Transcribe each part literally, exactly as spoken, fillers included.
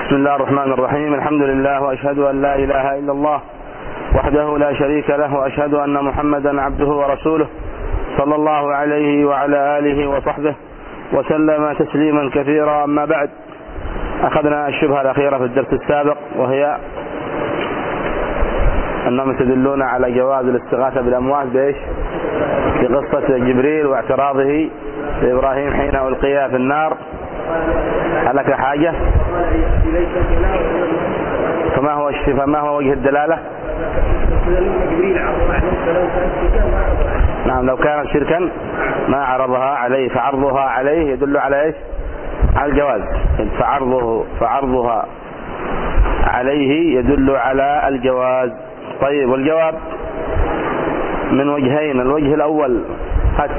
بسم الله الرحمن الرحيم. الحمد لله وأشهد أن لا إله إلا الله وحده لا شريك له، وأشهد أن محمدا عبده ورسوله صلى الله عليه وعلى آله وصحبه وسلم تسليما كثيرا. أما بعد، أخذنا الشبهة الأخيرة في الدرس السابق، وهي أنهم يستدلون على جواز الاستغاثة بالأموات بإيش؟ بقصة جبريل واعتراضه لإبراهيم حين ألقي في النار. هل لك حاجة؟ فما هو فما هو وجه الدلالة؟ نعم، لو كانت شركا ما عرضها عليه، فعرضها عليه يدل على ايش؟ على الجواز. فعرضه فعرضها عليه يدل على الجواز. طيب، والجواب من وجهين. الوجه الأول هات.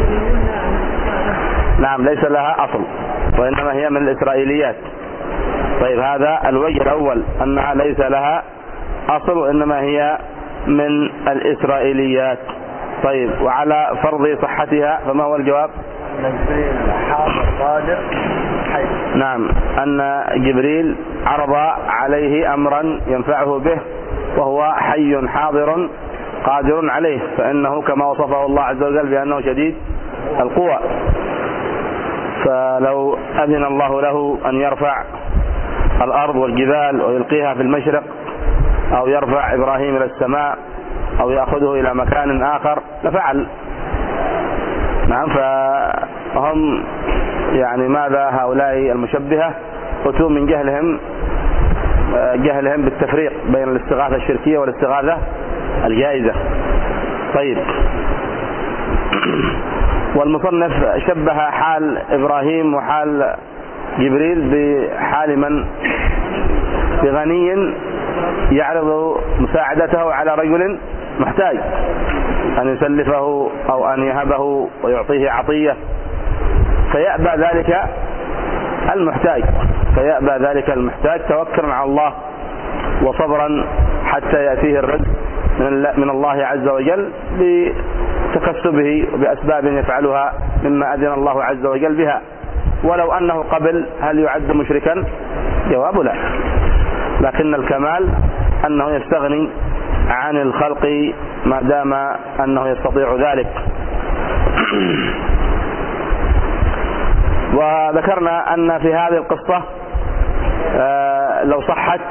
نعم، ليس لها أصل، وإنما هي من الإسرائيليات. طيب، هذا الوجه الأول، أنها ليس لها أصل وإنما هي من الإسرائيليات. طيب، وعلى فرض صحتها فما هو الجواب؟ نعم، أن جبريل عرض عليه أمرا ينفعه به وهو حي حاضر قادر عليه، فإنه كما وصفه الله عز وجل بأنه شديد القوى. فلو أذن الله له أن يرفع الأرض والجبال ويلقيها في المشرق، أو يرفع إبراهيم إلى السماء، أو يأخذه إلى مكان آخر لفعل. نعم، فهم يعني ماذا هؤلاء المشبهة أتوا من جهلهم جهلهم بالتفريق بين الاستغاثة الشركية والاستغاثة الجائزة. طيب، والمصنف شبه حال إبراهيم وحال جبريل بحال من؟ بغني يعرض مساعدته على رجل محتاج، أن يسلفه أو أن يهبه ويعطيه عطية، فيأبى ذلك المحتاج فيأبى ذلك المحتاج توكلا على الله وصبرا حتى يأتيه الرزق من الله عز وجل بتكسبه وبأسباب يفعلها مما أذن الله عز وجل بها. ولو أنه قبل، هل يعد مشركا؟ جواب لا، لكن الكمال أنه يستغني عن الخلق ما دام أنه يستطيع ذلك. وذكرنا أن في هذه القصة لو صحت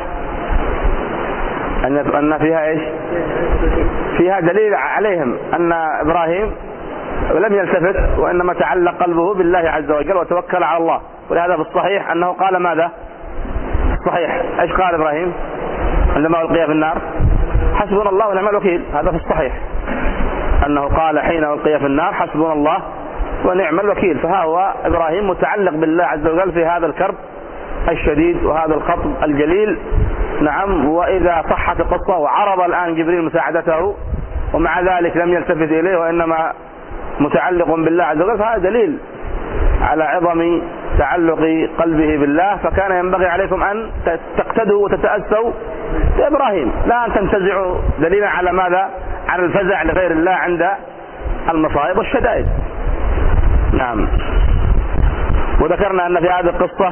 أن فيها إيش؟ فيها دليل عليهم أن إبراهيم لم يلتفت، وإنما تعلق قلبه بالله عز وجل وتوكل على الله. ولهذا في الصحيح أنه قال ماذا؟ الصحيح إيش قال إبراهيم عندما ألقي في النار؟ حسبنا الله ونعم الوكيل. هذا في الصحيح أنه قال حين ألقي في النار حسبنا الله ونعم الوكيل. فها هو إبراهيم متعلق بالله عز وجل في هذا الكرب الشديد وهذا الخطب الجليل. نعم، وإذا صحت القصة وعرض الآن جبريل مساعدته ومع ذلك لم يلتفت إليه وإنما متعلق بالله عز وجل، فهذا دليل على عظم تعلق قلبه بالله. فكان ينبغي عليكم أن تقتدوا وتتأسوا بإبراهيم، لا أن تنتزعوا دليلا على ماذا؟ على الفزع لغير الله عند المصائب والشدائد. نعم، وذكرنا أن في هذه القصة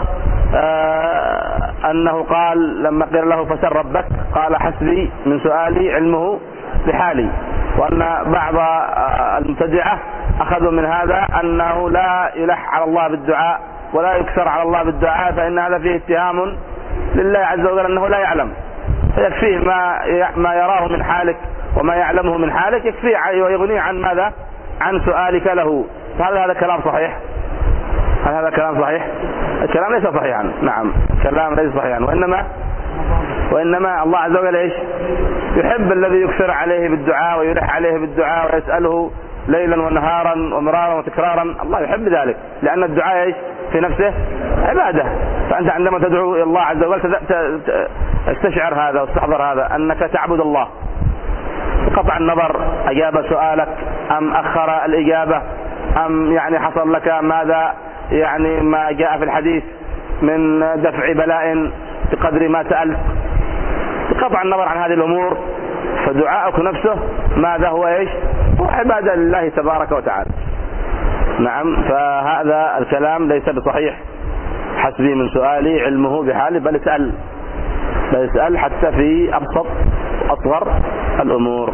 آه أنه قال لما قيل له فسل ربك قال حسبي من سؤالي علمه بحالي. وأن بعض المبتدعة أخذوا من هذا أنه لا يلح على الله بالدعاء ولا يكثر على الله بالدعاء، فإن هذا فيه اتهام لله عز وجل أنه لا يعلم، فيكفيه ما ما يراه من حالك وما يعلمه من حالك يكفيه ويغنيه عن ماذا؟ عن سؤالك له. فهل هذا كلام صحيح؟ هل هذا كلام صحيح؟ الكلام ليس صحيحا. نعم، كلام ليس صحيحا، وإنما وإنما الله عز وجل إيش؟ يحب الذي يكثر عليه بالدعاء ويلح عليه بالدعاء ويسأله ليلا ونهارا ومرارا وتكرارا. الله يحب ذلك، لأن الدعاء إيش؟ في نفسه عبادة. فأنت عندما تدعو إلى الله عز وجل استشعر هذا واستحضر هذا، أنك تعبد الله بقطع النظر أجاب سؤالك أم أخر الإجابة، أم يعني حصل لك ماذا يعني ما جاء في الحديث من دفع بلاء بقدر ما سألت، بقطع النظر عن هذه الأمور. فدعاءك نفسه ماذا هو إيش؟ هو عبادة لله تبارك وتعالى. نعم، فهذا الكلام ليس بصحيح حسبي من سؤالي علمه بحاله، بل اسأل بل اسأل حتى في أبسط وأصغر الأمور.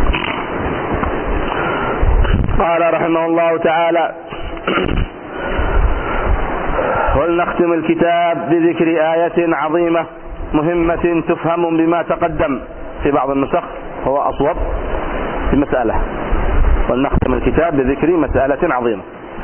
قال رحمه الله تعالى: ولنختم الكتاب بذكر آية عظيمة مهمة تفهم بما تقدم. في بعض النسخ هو أصوب في مسألة، ولنختم الكتاب بذكر مسألة عظيمة.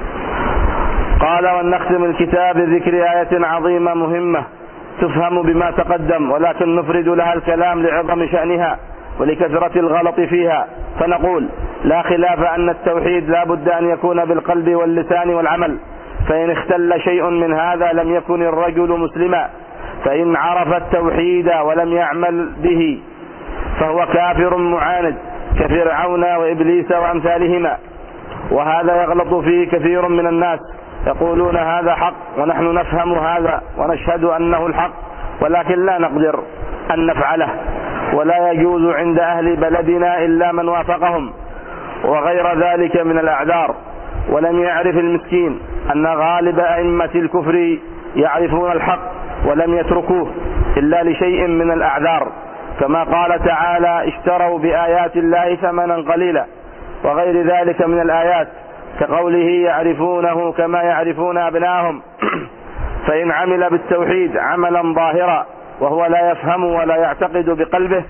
قال: ولنختم الكتاب بذكر آية عظيمة مهمة تفهم بما تقدم، ولكن نفرد لها الكلام لعظم شأنها ولكثرة الغلط فيها، فنقول: لا خلاف أن التوحيد لا بد أن يكون بالقلب واللسان والعمل، فإن اختل شيء من هذا لم يكن الرجل مسلما، فإن عرف التوحيد ولم يعمل به فهو كافر معاند كفرعون وإبليس وأمثالهما. وهذا يغلط فيه كثير من الناس، يقولون هذا حق ونحن نفهم هذا ونشهد أنه الحق، ولكن لا نقدر أن نفعله، ولا يجوز عند أهل بلدنا إلا من وافقهم، وغير ذلك من الأعذار. ولم يعرف المسكين أن غالب أئمة الكفر يعرفون الحق ولم يتركوه إلا لشيء من الأعذار، كما قال تعالى: اشتروا بآيات الله ثمنا قليلا، وغير ذلك من الآيات، كقوله: يعرفونه كما يعرفون أبناءهم. فإن عمل بالتوحيد عملا ظاهرا وهو لا يفهم ولا يعتقد بقلبه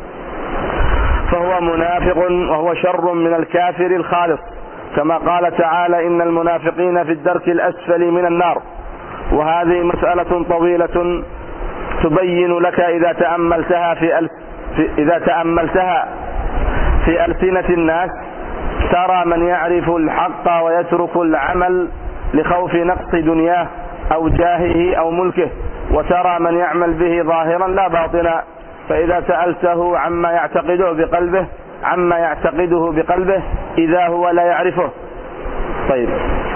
فهو منافق، وهو شر من الكافر الخالص، كما قال تعالى: إن المنافقين في الدرك الأسفل من النار. وهذه مسألة طويلة تبين لك إذا تأملتها في, أل... في إذا تأملتها في ألسنة الناس، ترى من يعرف الحق ويترك العمل لخوف نقص دنياه أو جاهه أو ملكه، وترى من يعمل به ظاهرا لا باطنا. فإذا سألته عما يعتقده بقلبه عما يعتقده بقلبه إذا هو لا يعرفه. طيب،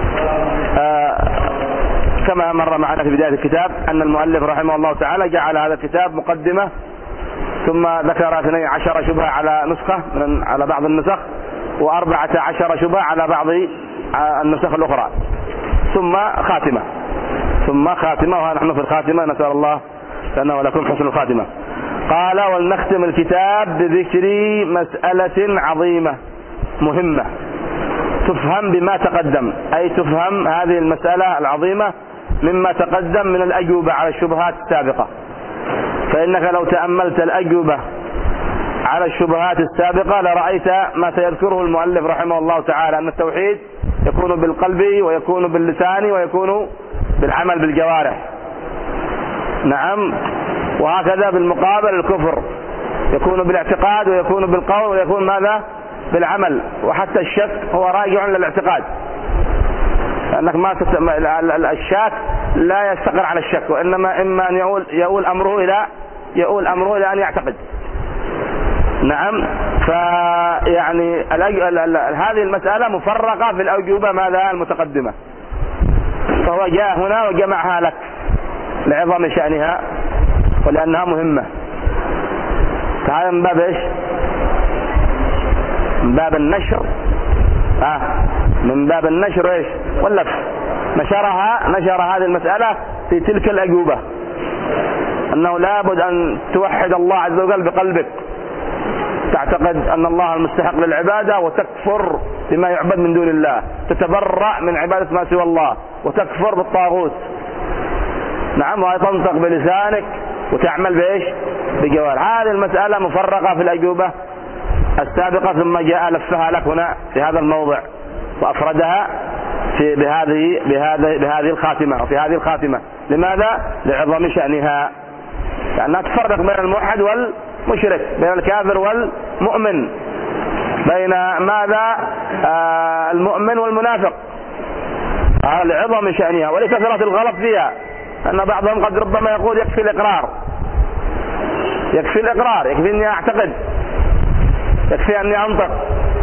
آه كما مر معنا في بداية الكتاب أن المؤلف رحمه الله تعالى جعل هذا الكتاب مقدمة، ثم ذكر اثني عشر شبهة على نسخة من على بعض النسخ، وأربعة عشر شبهة على بعض النسخ الأخرى، ثم خاتمة ثم خاتمة ونحن في الخاتمة، نسأل الله لنا ولكم حسن الخاتمة. قال: ولنختم الكتاب بذكر مسألة عظيمة مهمة تفهم بما تقدم، أي تفهم هذه المسألة العظيمة مما تقدم من الأجوبة على الشبهات السابقة. فإنك لو تأملت الأجوبة على الشبهات السابقة لرأيت ما سيذكره المؤلف رحمه الله تعالى، أن التوحيد يكون بالقلب ويكون باللسان ويكون بالعمل بالجوارح. نعم، وهكذا بالمقابل الكفر يكون بالاعتقاد ويكون بالقول ويكون ماذا؟ بالعمل. وحتى الشك هو راجع للاعتقاد، لأنك ما تت... الشاك لا يستقر على الشك، وإنما إما أن يقول يقول أمره إلى يقول أمره إلى أن يعتقد. نعم، فيعني الأج... ال... ال... هذه المسألة مفرقة في الأجوبة ماذا المتقدمة، فهو جاء هنا وجمعها لك لعظم شأنها ولأنها مهمة. فهذا من باب إيش؟ من باب النشر، آه من باب النشر إيش؟ واللف. نشرها نشر هذه المسألة في تلك الأجوبة، أنه لابد أن توحد الله عز وجل بقلبك، تعتقد أن الله المستحق للعبادة وتكفر بما يعبد من دون الله، تتبرأ من عبادة ما سوى الله وتكفر بالطاغوت. نعم، وتنطق بلسانك وتعمل بإيش؟ بجوارح. هذه المسألة مفرقة في الأجوبة السابقة، ثم جاء لفها لك هنا في هذا الموضع وأفردها في بهذه بهذه بهذه الخاتمة وفي هذه الخاتمة. لماذا؟ لعظم شأنها، لأنها تفرق بين الموحد والمشرك، بين الكافر والمؤمن، بين ماذا؟ آه المؤمن والمنافق، آه لعظم شأنها ولكثرة الغلط فيها. أن بعضهم قد ربما يقول يكفي الإقرار يكفي الإقرار يكفي أني أعتقد، يكفي أني أنطق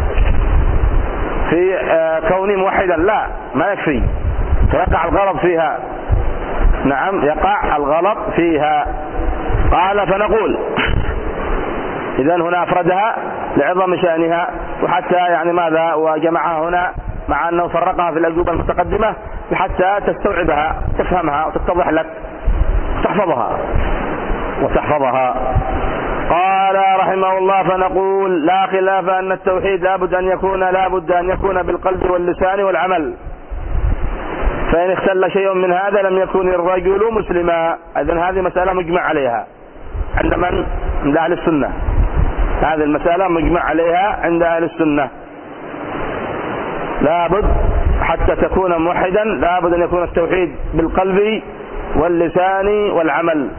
في آه كوني موحدا. لا، ما يكفي، فيقع الغلط فيها. نعم، يقع الغلط فيها. قال: فنقول إذن هنا أفردها لعظم شأنها، وحتى يعني ماذا وجمعها هنا مع أنه فرقها في الأجوبة المتقدمة حتى تستوعبها تفهمها وتتضح لك وتحفظها وتحفظها. قال رحمه الله: فنقول لا خلاف أن التوحيد لابد أن يكون لابد أن يكون بالقلب واللسان والعمل، فإن اختل شيء من هذا لم يكن الرجل مسلما. إذن هذه مسألة مجمع عليها عند من؟ عند أهل السنة. هذه المسألة مجمع عليها عند أهل السنة، لابد حتى تكون موحدا لابد أن يكون التوحيد بالقلب واللسان والعمل.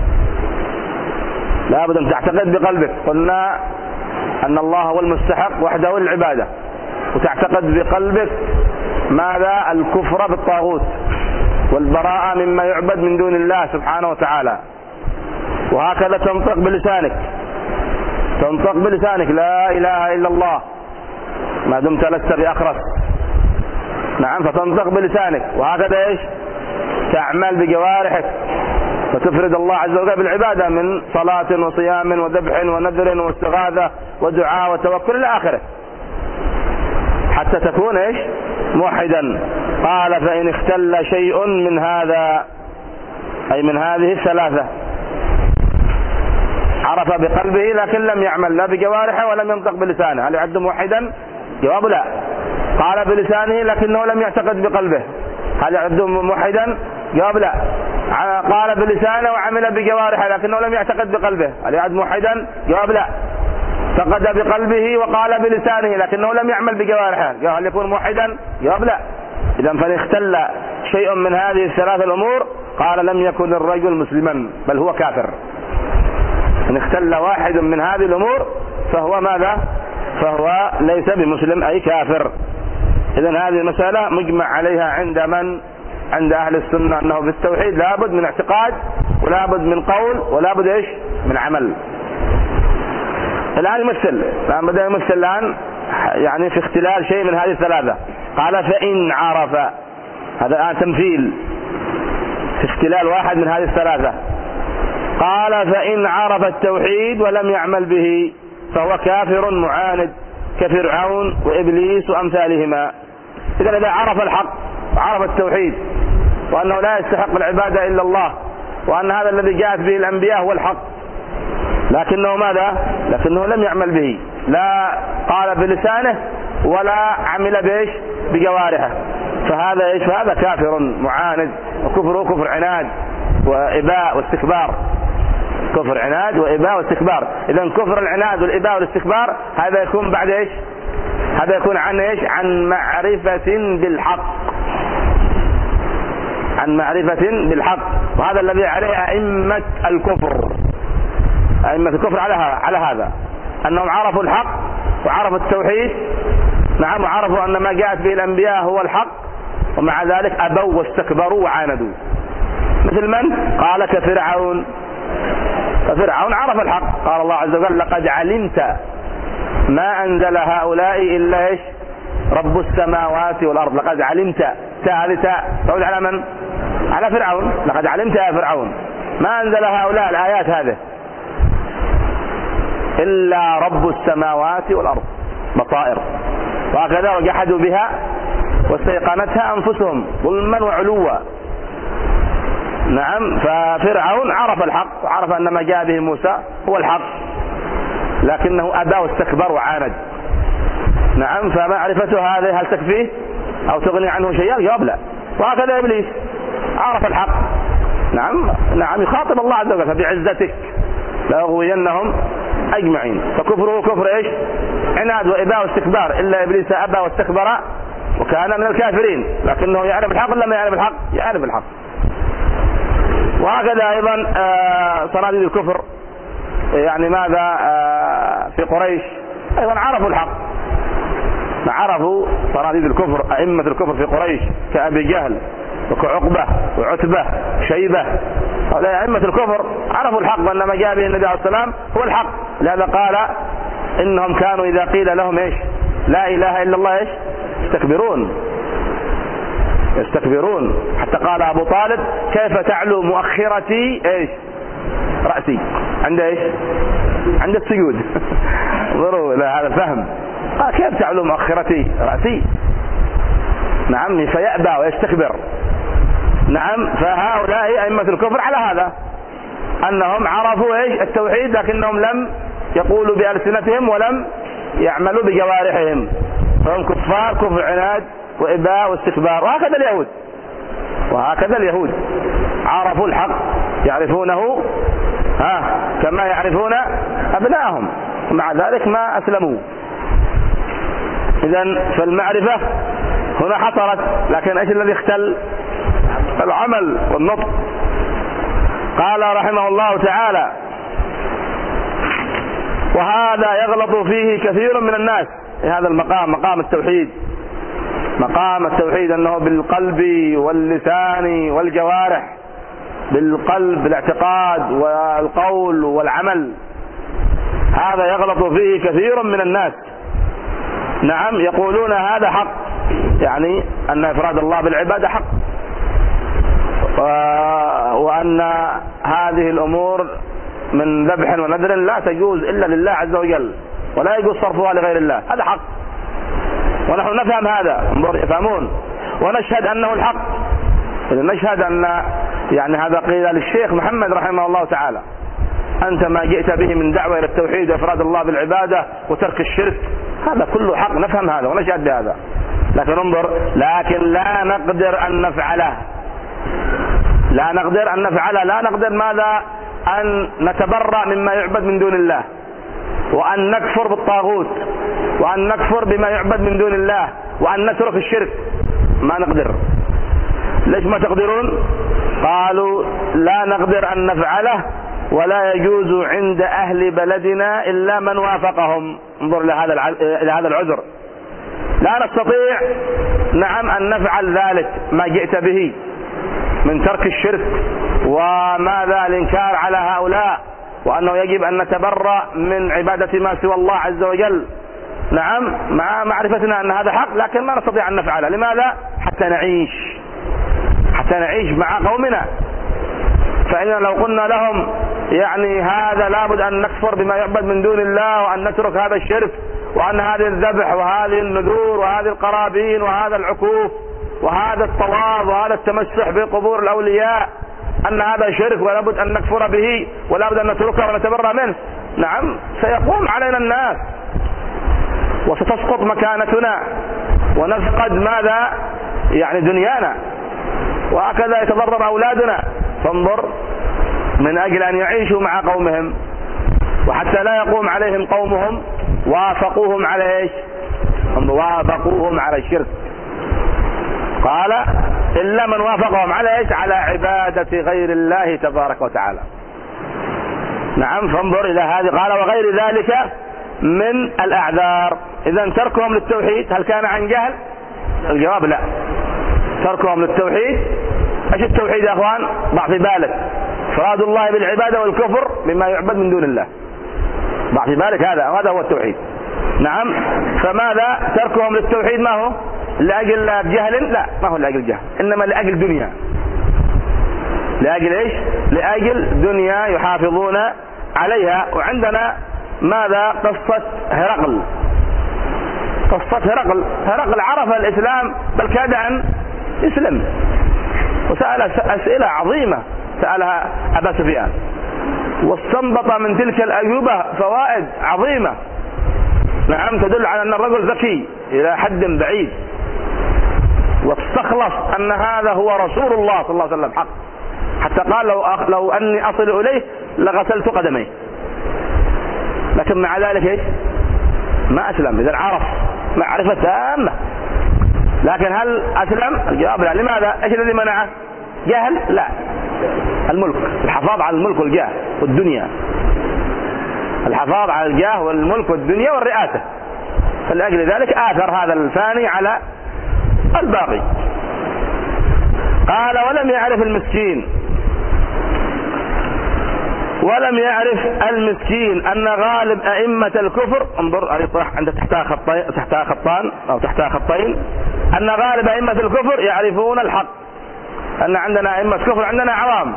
لابد أن تعتقد بقلبك، قلنا أن الله هو المستحق وحده للعبادة، وتعتقد بقلبك ماذا؟ الكفر بالطاغوت والبراءة مما يعبد من دون الله سبحانه وتعالى. وهكذا تنطق بلسانك، تنطق بلسانك لا إله إلا الله ما دمت لست بأخرس. نعم، فتنطق بلسانك، وهكذا إيش؟ تعمل بجوارحك وتفرد الله عز وجل بالعبادة من صلاة وصيام وذبح ونذر واستغاثة ودعاء وتوكل إلى آخره حتى تكون إيش؟ موحدا. قال: فإن اختل شيء من هذا، أي من هذه الثلاثة، عرف بقلبه لكن لم يعمل لا بجوارحه ولم ينطق بلسانه، هل يعد موحدا؟ جواب لا. قال بلسانه لكنه لم يعتقد بقلبه، هل يعد موحدا؟ جواب لا. قال بلسانه وعمل بجوارحه لكنه لم يعتقد بقلبه، هل يعد موحدا؟ جواب لا. اعتقد بقلبه وقال بلسانه لكنه لم يعمل بجوارحه، هل يكون موحدا؟ جواب لا. إذا فإن اختل شيء من هذه الثلاث الأمور قال لم يكن الرجل مسلما بل هو كافر. إن اختل واحد من هذه الأمور فهو ماذا؟ فهو ليس بمسلم أي كافر. إذا هذه المسألة مجمع عليها عند من؟ عند أهل السنة، أنه في التوحيد لابد من اعتقاد ولابد من قول ولابد إيش؟ من عمل. الآن يمثل، الآن بدأ يمثل الآن يعني في اختلال شيء من هذه الثلاثة. قال: فإن عرف، هذا الآن تمثيل في اختلال واحد من هذه الثلاثة. قال: فإن عرف التوحيد ولم يعمل به فهو كافر معاند كفرعون وإبليس وأمثالهما. إذا إذا عرف الحق وعرف التوحيد وأنه لا يستحق العبادة إلا الله وأن هذا الذي جاءت به الأنبياء هو الحق، لكنه ماذا؟ لكنه لم يعمل به، لا قال بلسانه ولا عمل بإيش؟ بجوارحه، فهذا إيش؟ فهذا كافر معاند، وكفره كفر عناد وإباء واستكبار. كفر عناد وإباء واستكبار. إذا كفر العناد والإباء والاستكبار هذا يكون بعد إيش؟ هذا يكون عن إيش؟ عن معرفة بالحق، عن معرفة بالحق. وهذا الذي عليه أئمة الكفر، أئمة الكفر على على هذا، أنهم عرفوا الحق وعرفوا التوحيد، نعم، وعرفوا أن ما جاءت به الأنبياء هو الحق، ومع ذلك أبوا واستكبروا وعاندوا. مثل من؟ قال كفرعون. ففرعون عرف الحق، قال الله عز وجل: لقد علمت ما أنزل هؤلاء إلا إيش؟ رب السماوات والأرض. لقد علمت، تاء هذه تاء تعود على من؟ على فرعون. لقد علمت يا فرعون ما أنزل هؤلاء الآيات هذه إلا رب السماوات والأرض بصائر. وهكذا وجحدوا بها واستيقنتها أنفسهم ظلما وعلوا. نعم، ففرعون عرف الحق وعرف أن ما جاء به موسى هو الحق، لكنه أبى واستكبر وعاند. نعم، فمعرفته هذه هل تكفيه أو تغني عنه شيئا؟ جواب لا. وهكذا إبليس عرف الحق، نعم نعم، يخاطب الله عز وجل: فبعزتك لأغوينهم أجمعين. فكفره كفر إيش؟ عناد وإباء واستكبار. إلا إبليس أبى واستكبر وكان من الكافرين، لكنه يعرف الحق ولا ما يعرف الحق؟ يعرف الحق. وهكذا أيضا صناديد الكفر، يعني ماذا؟ في قريش أيضا عرفوا الحق، عرفوا صناديد الكفر، أئمة الكفر في قريش كأبي جهل وكعقبة وعتبة شيبة، هؤلاء أئمة الكفر عرفوا الحق وأن ما جاء به النبي عليه الصلاة والسلام هو الحق. لهذا قال: إنهم كانوا إذا قيل لهم إيش؟ لا إله إلا الله إيش؟ يستكبرون يستكبرون حتى قال أبو طالب: كيف تعلو مؤخرتي إيش؟ رأسي. عند إيش؟ عند السجود. انظروا إلى هذا الفهم. قال: كيف تعلو مؤخرتي رأسي؟ نعم فيأبى ويستكبر. نعم فهؤلاء أئمة الكفر على هذا، أنهم عرفوا إيش التوحيد لكنهم لم يقولوا بألسنتهم ولم يعملوا بجوارحهم، فهم كفار كفر عناد وإباء واستكبار. وهكذا اليهود، وهكذا اليهود عرفوا الحق يعرفونه ها كما يعرفون أبنائهم، ومع ذلك ما أسلموا. إذن فالمعرفة هنا حصلت، لكن ايش الذي اختل؟ العمل والنطق. قال رحمه الله تعالى: وهذا يغلط فيه كثير من الناس. هذا المقام مقام التوحيد، مقام التوحيد أنه بالقلب واللسان والجوارح، بالقلب بالاعتقاد والقول والعمل، هذا يغلط فيه كثير من الناس. نعم يقولون هذا حق، يعني أن إفراد الله بالعبادة حق، وأن هذه الأمور من ذبح ونذر لا تجوز إلا لله عز وجل، ولا يجوز صرفها لغير الله، هذا حق، ونحن نفهم هذا، يفهمون، ونشهد أنه الحق. نشهد أن يعني هذا قيل للشيخ محمد رحمه الله تعالى: أنت ما جئت به من دعوة إلى التوحيد وإفراد الله بالعبادة وترك الشرك، هذا كله حق، نفهم هذا ونشهد بهذا، لكن انظر، لكن لا نقدر أن نفعله، لا نقدر أن نفعله، لا نقدر ماذا؟ أن نتبرأ مما يعبد من دون الله، وأن نكفر بالطاغوت، وأن نكفر بما يعبد من دون الله، وأن نترك الشرك، ما نقدر. ليش ما تقدرون؟ قالوا: لا نقدر أن نفعله، ولا يجوز عند أهل بلدنا إلا من وافقهم. انظر إلى هذا العذر، لا نستطيع نعم أن نفعل ذلك ما جئت به من ترك الشرك وماذا الإنكار على هؤلاء، وأنه يجب أن نتبرأ من عبادة ما سوى الله عز وجل، نعم مع معرفتنا أن هذا حق، لكن ما نستطيع أن نفعله. لماذا؟ حتى نعيش، حتى نعيش مع قومنا. فإننا لو قلنا لهم يعني هذا لابد أن نكفر بما يعبد من دون الله، وأن نترك هذا الشرك، وأن هذه الذبح وهذه النذور وهذه القرابين وهذا العكوف وهذا الطواف وهذا التمسح بقبور الأولياء أن هذا شرك ولابد أن نكفر به ولابد أن نتركه ونتبرأ منه، نعم سيقوم علينا الناس وستسقط مكانتنا ونفقد ماذا؟ يعني دنيانا، وهكذا يتضرر أولادنا. فانظر، من أجل أن يعيشوا مع قومهم وحتى لا يقوم عليهم قومهم وافقوهم على ايش؟ وافقوهم على الشرك. قال: إلا من وافقهم على ايش؟ على عبادة غير الله تبارك وتعالى. نعم فانظر إلى هذه. قال: وغير ذلك من الأعذار. إذا تركهم للتوحيد هل كان عن جهل؟ الجواب لا، تركهم للتوحيد. ايش التوحيد يا اخوان؟ ضع في بالك إفراد الله بالعبادة والكفر بما يعبد من دون الله، ضع في بالك هذا، هذا هو التوحيد. نعم فماذا تركهم للتوحيد؟ ما هو لأجل جهل؟ لا، ما هو لأجل جهل، إنما لأجل دنيا. لأجل ايش؟ لأجل دنيا يحافظون عليها. وعندنا ماذا؟ قصة هرقل. قصة هرقل، هرقل عرف الإسلام بل كاد أن يسلم، وسأل أسئلة عظيمة سألها أبا سفيان، واستنبط من تلك الأجوبة فوائد عظيمة، نعم تدل على أن الرجل ذكي إلى حد بعيد، واستخلص أن هذا هو رسول الله صلى الله عليه وسلم حق، حتى قال: لو, أخ... لو أني أصل إليه لغسلت قدميه. لكن مع ذلك إيش؟ ما أسلم. إذا عرف معرفة تامة، لكن هل أسلم؟ الجواب لا. لماذا؟ إيش الذي منعه؟ جهل؟ لا، الملك، الحفاظ على الملك والجاه والدنيا، الحفاظ على الجاه والملك والدنيا والرئاسة، فلأجل ذلك آثر هذا الفاني على الباقي. قال: ولم يعرف المسكين ولم يعرف المسكين أن غالب أئمة الكفر، انظر يطرح عند تحتها خطين تحتها خطان أو تحتها خطين، أن غالب أئمة الكفر يعرفون الحق. أن عندنا أئمة كفر، عندنا عوام،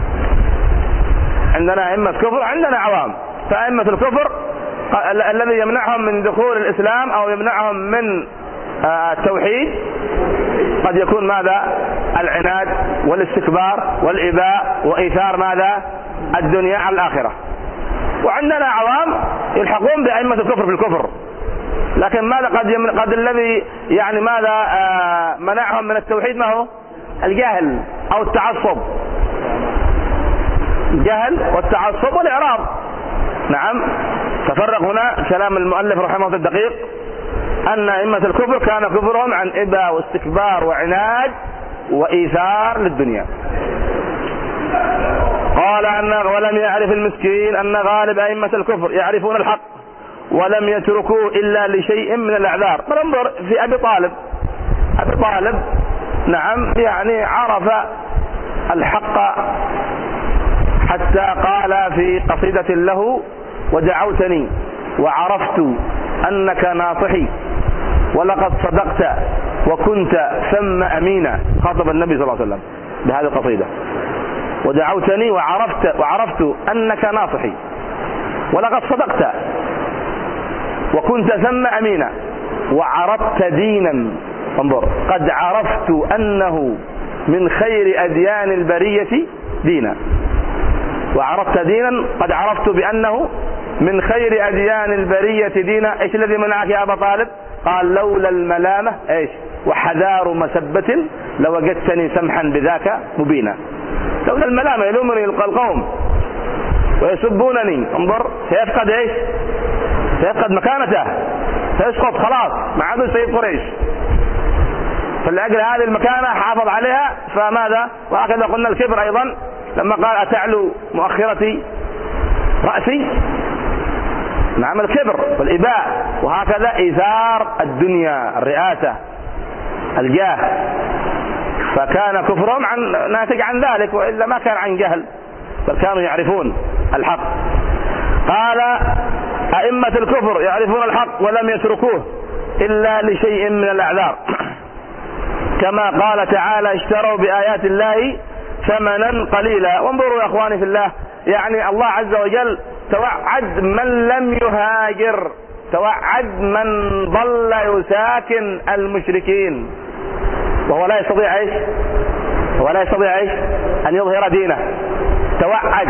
عندنا أئمة كفر، عندنا عوام. فأئمة الكفر الذي يمنعهم من دخول الإسلام أو يمنعهم من التوحيد قد يكون ماذا؟ العناد والاستكبار والإباء وإيثار ماذا؟ الدنيا على الآخرة. وعندنا عوام يلحقون بأئمة الكفر في الكفر، لكن ماذا قد يمن... قد الذي يعني ماذا آه منعهم من التوحيد ما هو؟ الجهل أو التعصب، الجهل والتعصب والإعراض. نعم. تفرق هنا كلام المؤلف رحمه الله الدقيق أن أئمة الكفر كان كفرهم عن إباء واستكبار وعناد وإيثار للدنيا. قال أن ولم يعرف المسكين أن غالب أئمة الكفر يعرفون الحق ولم يتركوه إلا لشيء من الأعذار. فننظر في أبي طالب. أبي طالب نعم يعني عرف الحق حتى قال في قصيدة له: ودعوتني وعرفت أنك ناصحي ولقد صدقت وكنت ثم أمينا. خاطب النبي صلى الله عليه وسلم بهذه القصيدة: ودعوتني وعرفت وعرفت أنك ناصحي ولقد صدقت وكنت ثم أمينا وعرضت دينا. انظر: قد عرفت أنه من خير أديان البرية دينا. وعرفت دينا قد عرفت بأنه من خير أديان البرية دينا. ايش الذي منعك يا أبا طالب؟ قال: لولا الملامة ايش وحذار مسبة لوجدتني سمحا بذاك مبينا. لولا الملامة يلومني القوم ويسبونني، انظر سيفقد ايش؟ سيفقد مكانته، سيسقط خلاص، ما عاد سيد قريش. فلأجل هذه المكانة حافظ عليها. فماذا؟ وهكذا قلنا الكبر أيضا لما قال: أتعلو مؤخرتي رأسي. نعم الكبر والإباء. وهكذا إيثار الدنيا، الرئاسة، الجاه. فكان كفرهم عن ناتج عن ذلك، وإلا ما كان عن جهل، بل كانوا يعرفون الحق. قال: أئمة الكفر يعرفون الحق ولم يتركوه إلا لشيء من الأعذار، كما قال تعالى: اشتروا بآيات الله ثمنا قليلا. وانظروا يا أخواني في الله، يعني الله عز وجل توعد من لم يهاجر، توعد من ظل يساكن المشركين وهو لا يستطيع ايش؟ هو لا يستطيع ايش؟ أن يظهر دينه. توعد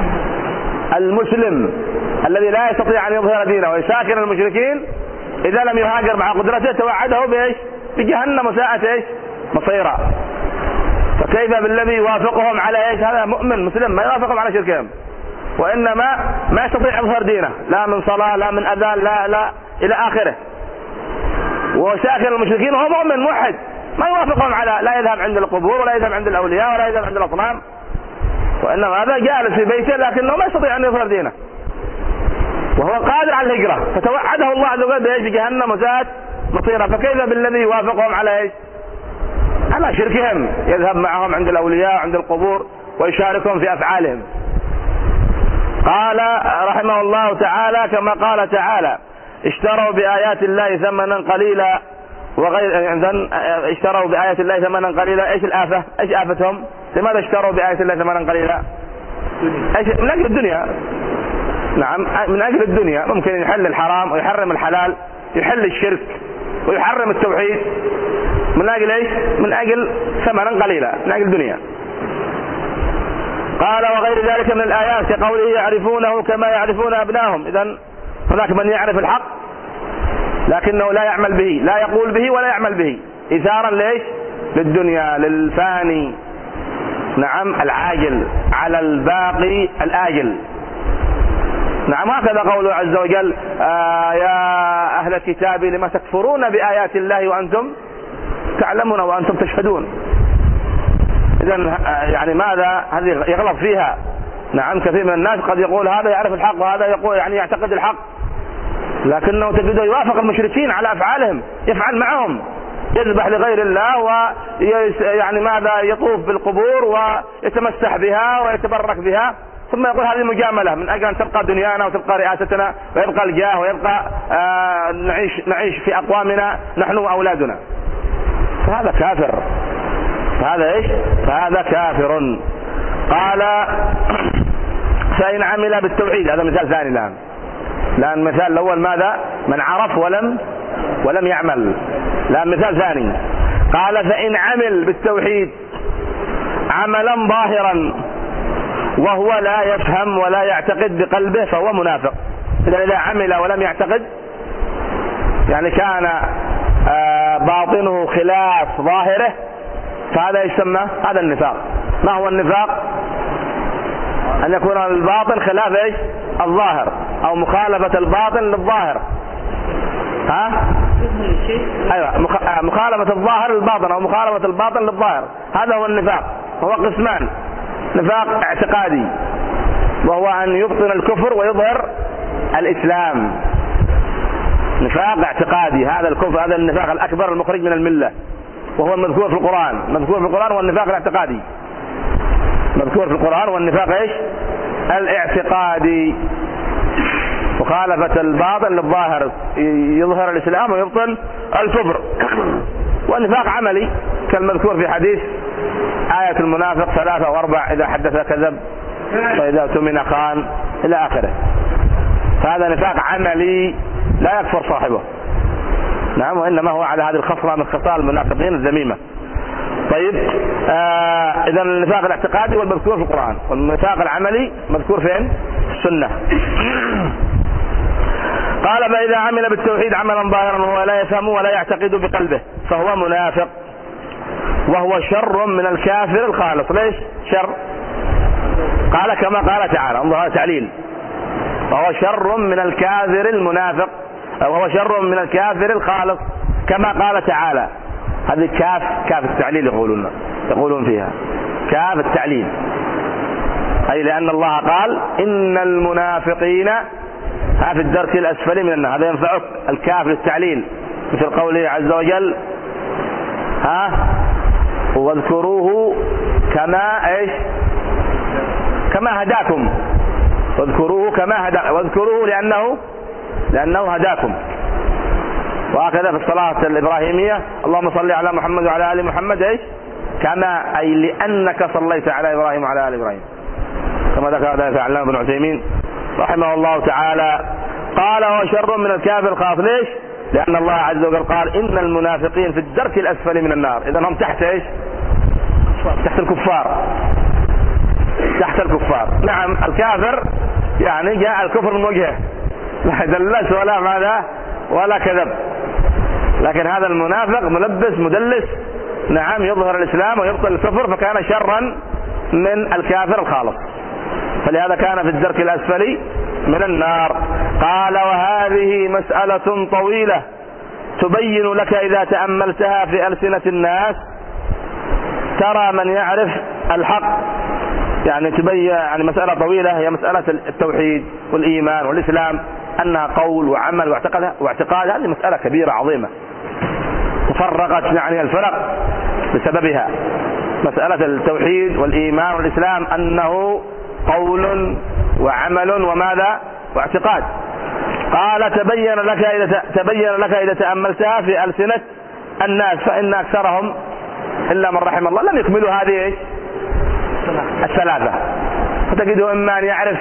المسلم الذي لا يستطيع أن يظهر دينه ويساكن المشركين إذا لم يهاجر مع قدرته توعده بإيش؟ بجهنم وساءت إيش؟ مصيرا. فكيف بالذي يوافقهم على إيش؟ هذا مؤمن مسلم ما يوافقهم على شركهم، وإنما ما يستطيع يظهر دينه، لا من صلاة لا من أذان لا لا إلى آخره. وساكن المشركين وهو مؤمن موحد ما يوافقهم على لا يذهب عند القبور ولا يذهب عند الأولياء ولا يذهب عند الأصنام، وإنما هذا جالس في بيته لكنه ما يستطيع أن يظهر دينه وهو قادر على الهجرة. فتوعده الله عز وجل بإيش؟ بجهنم وساءت مصيرا. فكيف بالذي يوافقهم على إيش؟ على شركهم، يذهب معهم عند الأولياء وعند القبور ويشاركهم في أفعالهم. قال رحمه الله تعالى كما قال تعالى: اشتروا بآيات الله ثمنا قليلا وغير اشتروا بآيات الله ثمنا قليلا. ايش الآفة؟ ايش آفتهم؟ لماذا اشتروا بآيات الله ثمنا قليلا؟ ايش؟ من أجل الدنيا. نعم من أجل الدنيا. ممكن يحل الحرام ويحرم الحلال، يحل الشرك ويحرم التوحيد من أجل ايش؟ من أجل ثمنا قليلا، من أجل الدنيا. قال: وغير ذلك من الآيات كقوله: يعرفونه كما يعرفون أبناهم. إذن هناك من يعرف الحق لكنه لا يعمل به، لا يقول به ولا يعمل به، إثارا ليش؟ للدنيا، للفاني. نعم العاجل على الباقي الآجل. نعم هكذا قوله عز وجل: آه يا أهل الكتاب لما تكفرون بآيات الله وأنتم تعلمون وأنتم تشهدون. إذن يعني ماذا هذه يغلط فيها. نعم كثير من الناس قد يقول هذا يعرف الحق وهذا يقول يعني يعتقد الحق، لكنه تجده يوافق المشركين على أفعالهم، يفعل معهم، يذبح لغير الله ويعني ماذا يطوف بالقبور ويتمسح بها ويتبرك بها، ثم يقول هذه مجاملة من أجل أن تبقى دنيانا وتبقى رئاستنا ويبقى الجاه ويبقى آه نعيش نعيش في أقوامنا نحن وأولادنا. فهذا كافر. فهذا إيش؟ فهذا كافر. قال: فإن عمل بالتوحيد. هذا مثال ثاني الآن. لأن المثال الأول ماذا؟ من عرف ولم ولم يعمل. لا، مثال ثاني. قال فإن عمل بالتوحيد عملا ظاهرا وهو لا يفهم ولا يعتقد بقلبه فهو منافق. إذا إذا عمل ولم يعتقد، يعني كان باطنه خلاف ظاهره، فهذا يسمى هذا النفاق. ما هو النفاق؟ أن يكون الباطن خلاف إيش؟ الظاهر، أو مخالفة الباطن للظاهر. ها؟ أيوة، مخالفة الظاهر للباطن أو مخالفة الباطن للظاهر، هذا هو النفاق. هو قسمان: نفاق اعتقادي وهو أن يبطن الكفر ويظهر الإسلام، نفاق اعتقادي، هذا الكفر، هذا النفاق الأكبر المخرج من الملة، وهو المذكور في القرآن. مذكور في القرآن والنفاق الاعتقادي، مذكور في القرآن والنفاق ايش؟ الاعتقادي، مخالفة الباطن للظاهر، يظهر الإسلام ويبطن الكفر. والنفاق عملي كالمذكور في حديث آية المنافق ثلاثة وأربع: إذا حدث كذب وإذا اؤتمن خان، إلى آخره. فهذا نفاق عملي لا يكفر صاحبه. نعم، وإنما هو على هذه الخصلة من خصال المنافقين الذميمة. طيب، آه إذا النفاق الاعتقادي والمذكور في القرآن، والنفاق العملي مذكور فين؟ في السنة. قال فإذا عمل بالتوحيد عملا ظاهرا وهو لا يفهم ولا يعتقد بقلبه فهو منافق، وهو شر من الكافر الخالص. ليش شر؟ قال كما قال تعالى، انظر هذا تعليل: وهو شر من الكافر المنافق، وهو شر من الكافر الخالص، كما قال تعالى. هذه كاف، كاف التعليل يقولون يقولون فيها كاف التعليل، أي لأن الله قال: إن المنافقين ها في الدرك الأسفل من النار. هذا ينفعك الكاف للتعليل، مثل قوله عز وجل: ها واذكروه كما ايش؟ كما هداكم. واذكروه كما هدا، واذكروه لأنه لأنه هداكم. وهكذا في الصلاة الإبراهيمية: اللهم صل على محمد وعلى آل محمد ايش؟ كما، أي لأنك صليت على إبراهيم وعلى آل إبراهيم، كما ذكر ذلك علامة ابن عثيمين رحمه الله تعالى. قال: هو شر من الكافر الخالص. ليش؟ لأن الله عز وجل قال: إن المنافقين في الدرك الأسفل من النار. إذا هم تحت ايش؟ تحت الكفار، تحت الكفار. نعم، الكافر يعني جاء الكفر من وجهه، لا دلس ولا ماذا ولا كذب، لكن هذا المنافق ملبس مدلس، نعم، يظهر الإسلام ويبطل الكفر، فكان شرا من الكافر الخالص، فلهذا كان في الدرك الأسفل من النار. قال: وهذه مسألة طويلة تبين لك إذا تأملتها في ألسنة الناس ترى من يعرف الحق. يعني تبين، يعني مسألة طويلة، هي مسألة التوحيد والإيمان والإسلام، أنها قول وعمل واعتقاد واعتقاد هذه مسألة كبيرة عظيمة تفرقت يعني الفرق بسببها. مسألة التوحيد والإيمان والإسلام أنه قول وعمل وماذا واعتقاد. قال: تبين لك إذا تبين لك إذا تأملتها في ألسنة الناس، فإن أكثرهم إلا من رحم الله لم يكملوا هذه الثلاثة، فتجده إما أن يعرف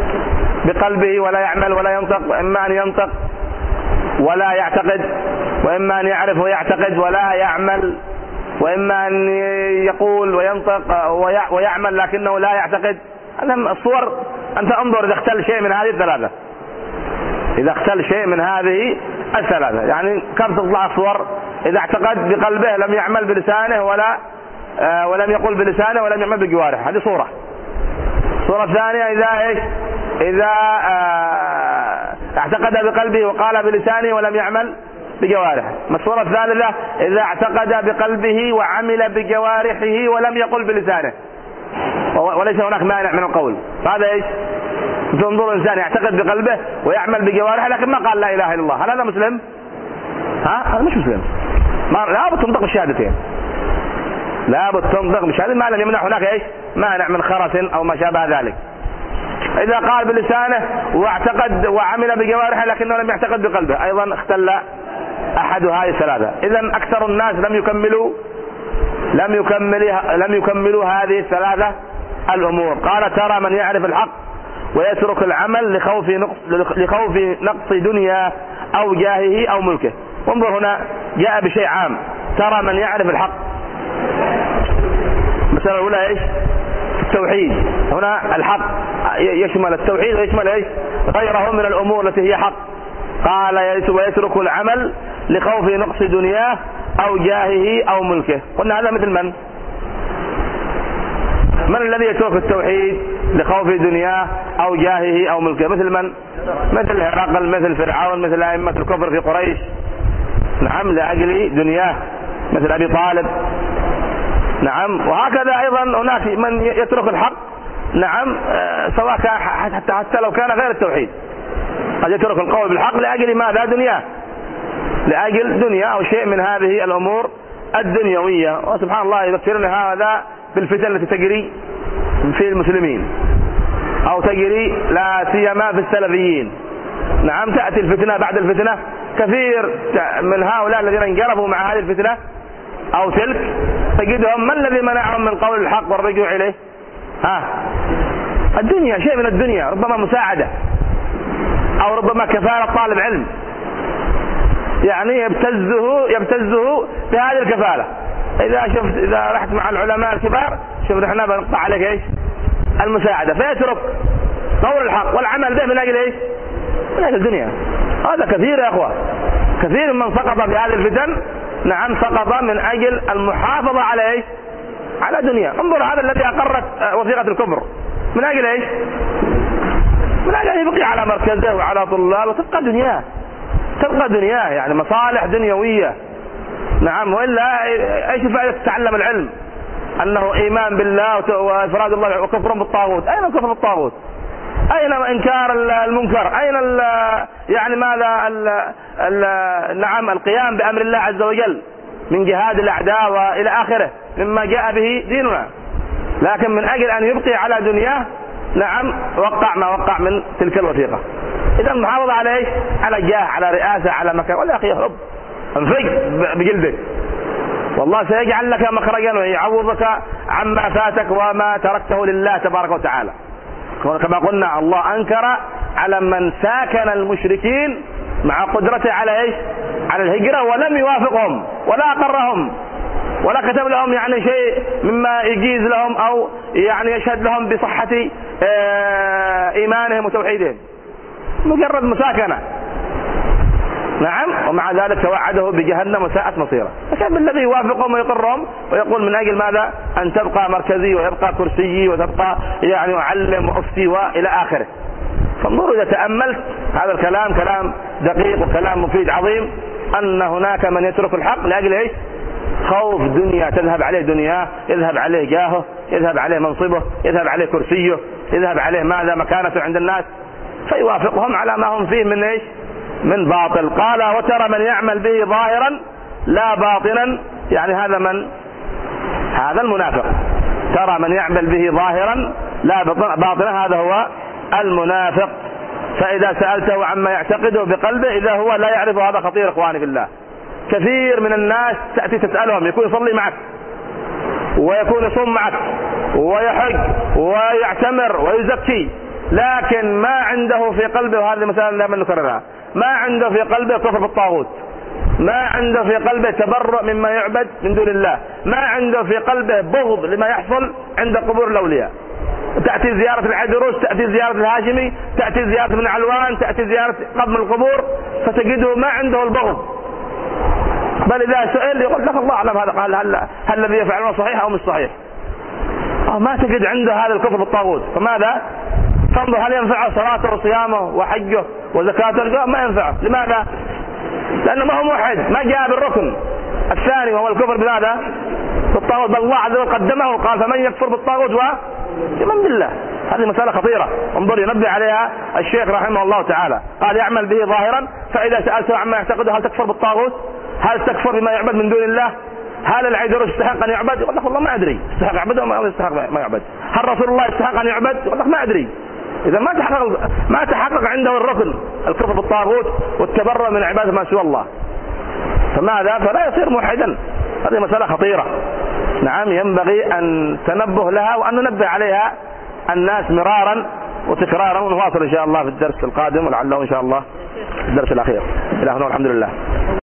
بقلبه ولا يعمل ولا ينطق، وإما أن ينطق ولا يعتقد، وإما أن يعرف ويعتقد ولا يعمل، وإما أن يقول وينطق ويعمل لكنه لا يعتقد. الصور أنت انظر إذا اختل شيء من هذه الثلاثة، إذا اختل شيء من هذه الثلاثة، يعني كم تطلع الصور؟ إذا اعتقد بقلبه لم يعمل بلسانه ولا آه ولم يقول بلسانه ولم يعمل بجوارحه، هذه صورة. الصورة الثانية إذا إيش؟ إذا آه اعتقد بقلبه وقال بلسانه ولم يعمل بجوارحه. الصورة الثالثة إذا اعتقد بقلبه وعمل بجوارحه ولم يقل بلسانه وليس هناك مانع من القول، فهذا إيش؟ تنظر إنسان يعتقد بقلبه ويعمل بجوارحه لكن ما قال لا إله إلا الله، هل هذا مسلم؟ ها؟ هذا مش مسلم. ما لا بد تنطق بالشهادتين، لا بد تنطق بالشهادتين ما لم يمنع هناك إيش؟ مانع من خرس أو ما شابه ذلك. إذا قال بلسانه واعتقد وعمل بجوارحه لكنه لم يعتقد بقلبه أيضا اختل أحد هذه الثلاثة. إذن أكثر الناس لم يكملوا لم يكملوا لم يكملوا هذه الثلاثة الأمور. قال: ترى من يعرف الحق ويترك العمل لخوف نقص لخوف نقص دنيا أو جاهه أو ملكه. انظر هنا جاء بشيء عام، ترى من يعرف الحق. المسألة الأولى ايش؟ التوحيد. هنا الحق يشمل التوحيد ويشمل ايش؟ غيره من الأمور التي هي حق. قال ويترك العمل لخوف نقص دنياه أو جاهه أو ملكه. قلنا هذا مثل من؟ من الذي يترك التوحيد لخوف دنياه أو جاهه أو ملكه؟ مثل من؟ مثل هرقل، مثل فرعون، مثل أئمة الكفر في قريش، نعم، لأجل دنياه، مثل أبي طالب، نعم. وهكذا أيضا هناك من يترك الحق، نعم، سواء كان حتى, حتى لو كان غير التوحيد، قد يترك القول بالحق لأجل ماذا؟ دنياه، لأجل دنيا أو شيء من هذه الأمور الدنيوية. وسبحان الله يذكرنا هذا بالفتن التي تجري في المسلمين أو تجري لا سيما في السلفيين، نعم. تأتي الفتنة بعد الفتنة، كثير من هؤلاء الذين انقلبوا مع هذه الفتنة أو تلك تجدهم ما الذي منعهم من قول الحق والرجوع إليه؟ ها، الدنيا، شيء من الدنيا، ربما مساعدة أو ربما كفالة طالب علم، يعني يبتزه يبتزه بهذه الكفالة. إذا شفت إذا رحت مع العلماء الكبار شوف احنا بنقطع عليك ايش؟ المساعدة، فيترك قول الحق والعمل به من أجل ايش؟ من أجل الدنيا. هذا كثير يا أخوة، كثير من سقط في هذه الفتن، نعم، سقط من أجل المحافظة على ايش؟ على دنيا. انظر هذا الذي أقرت وثيقة الكفر من أجل ايش؟ من أجل أن يبقي على مركزه وعلى طلاب وتبقى دنياه، تبقى دنياه، يعني مصالح دنيوية، نعم. وإلا ايش فائدة تتعلم العلم؟ أنه إيمان بالله وإفراد الله وكفر بالطاغوت. أين الكفر بالطاغوت؟ أين إنكار المنكر؟ أين ال يعني ماذا ال ال نعم القيام بأمر الله عز وجل من جهاد الأعداء وإلى آخره مما جاء به ديننا؟ لكن من أجل أن يبقي على دنياه، نعم، وقع ما وقع من تلك الوثيقة. إذا المحافظة على إيش؟ على جاه، على رئاسة، على مكان. ولا أخي هرب انفق بجلدك، والله سيجعل لك مخرجا ويعوضك عما فاتك وما تركته لله تبارك وتعالى. كما قلنا الله أنكر على من ساكن المشركين مع قدرته على إيش؟ على الهجرة، ولم يوافقهم ولا أقرهم ولا كتب لهم يعني شيء مما يجيز لهم أو يعني يشهد لهم بصحة إيمانهم وتوحيدهم، مجرد مساكنة، نعم. ومع ذلك توعده بجهنم وساءت مصيره. فكيف الذي يوافقهم ويقرهم ويقول من أجل ماذا؟ أن تبقى مركزي ويبقى كرسيي وتبقى يعني أعلم وأفتي وإلى آخره. فانظروا إذا تأملت هذا الكلام كلام دقيق وكلام مفيد عظيم، أن هناك من يترك الحق لأجل إيش؟ خوف دنيا، تذهب عليه دنياه، يذهب عليه جاهه، يذهب عليه منصبه، يذهب عليه كرسيه، يذهب عليه ماذا؟ مكانته عند الناس، فيوافقهم على ما هم فيه من إيش؟ من باطل. قال وترى من يعمل به ظاهرا لا باطنا، يعني هذا من؟ هذا المنافق. ترى من يعمل به ظاهرا لا باطنا، هذا هو المنافق. فإذا سألته عما يعتقده بقلبه إذا هو لا يعرف، هذا خطير إخواني في الله. كثير من الناس تأتي تسألهم، يكون يصلي معك ويكون يصوم معك ويحج ويعتمر ويزكي، لكن ما عنده في قلبه، وهذه مثلا دائما نكررها، ما عنده في قلبه كفر بالطاغوت، ما عنده في قلبه تبرؤ مما يعبد من دون الله، ما عنده في قلبه بغض لما يحصل عند قبور الأولياء. تأتي زيارة العيدروس، تأتي زيارة الهاشمي، تأتي زيارة ابن علوان، تأتي زيارة قبر القبور، فتجده ما عنده البغض، بل إذا سئل يقول لك الله أعلم هذا قال هل, هل الذي يفعلونه صحيح أو مش صحيح. ما تجد عنده هذا الكفر بالطاغوت. فماذا؟ فانظر هل ينفعه صلاته وصيامه وحجه وزكاته؟ ما ينفعه. لماذا؟ لأنه ما هو موحد، ما جاء بالركن الثاني وهو الكفر بماذا؟ بالطاغوت. بل الله عز وجل قدمه، قال فمن يكفر بالطاغوت ويؤمن بالله. هذه مسألة خطيرة، انظر ينبه عليها الشيخ رحمه الله تعالى. قال يعمل به ظاهرا، فإذا سألته عما يعتقده هل تكفر بالطاغوت؟ هل تكفر بما يعبد من دون الله؟ هل العيدروس يستحق أن يعبد؟ يقول لك والله ما أدري يستحق يعبد وما يستحق ما يعبد. هل رسول الله يستحق أن يعبد؟ يقول لك ما أدري. إذا ما تحقق ما تحقق عنده الركن الكفر بالطاغوت والتبرؤ من عبادة ما سوى الله، فماذا؟ فلا يصير موحدا. هذه مسألة خطيرة، نعم، ينبغي أن تنبه لها وأن ننبه عليها الناس مرارا وتكرارا. ونواصل إن شاء الله في الدرس القادم، ولعله إن شاء الله الدرس الأخير. إلى هنا والحمد لله.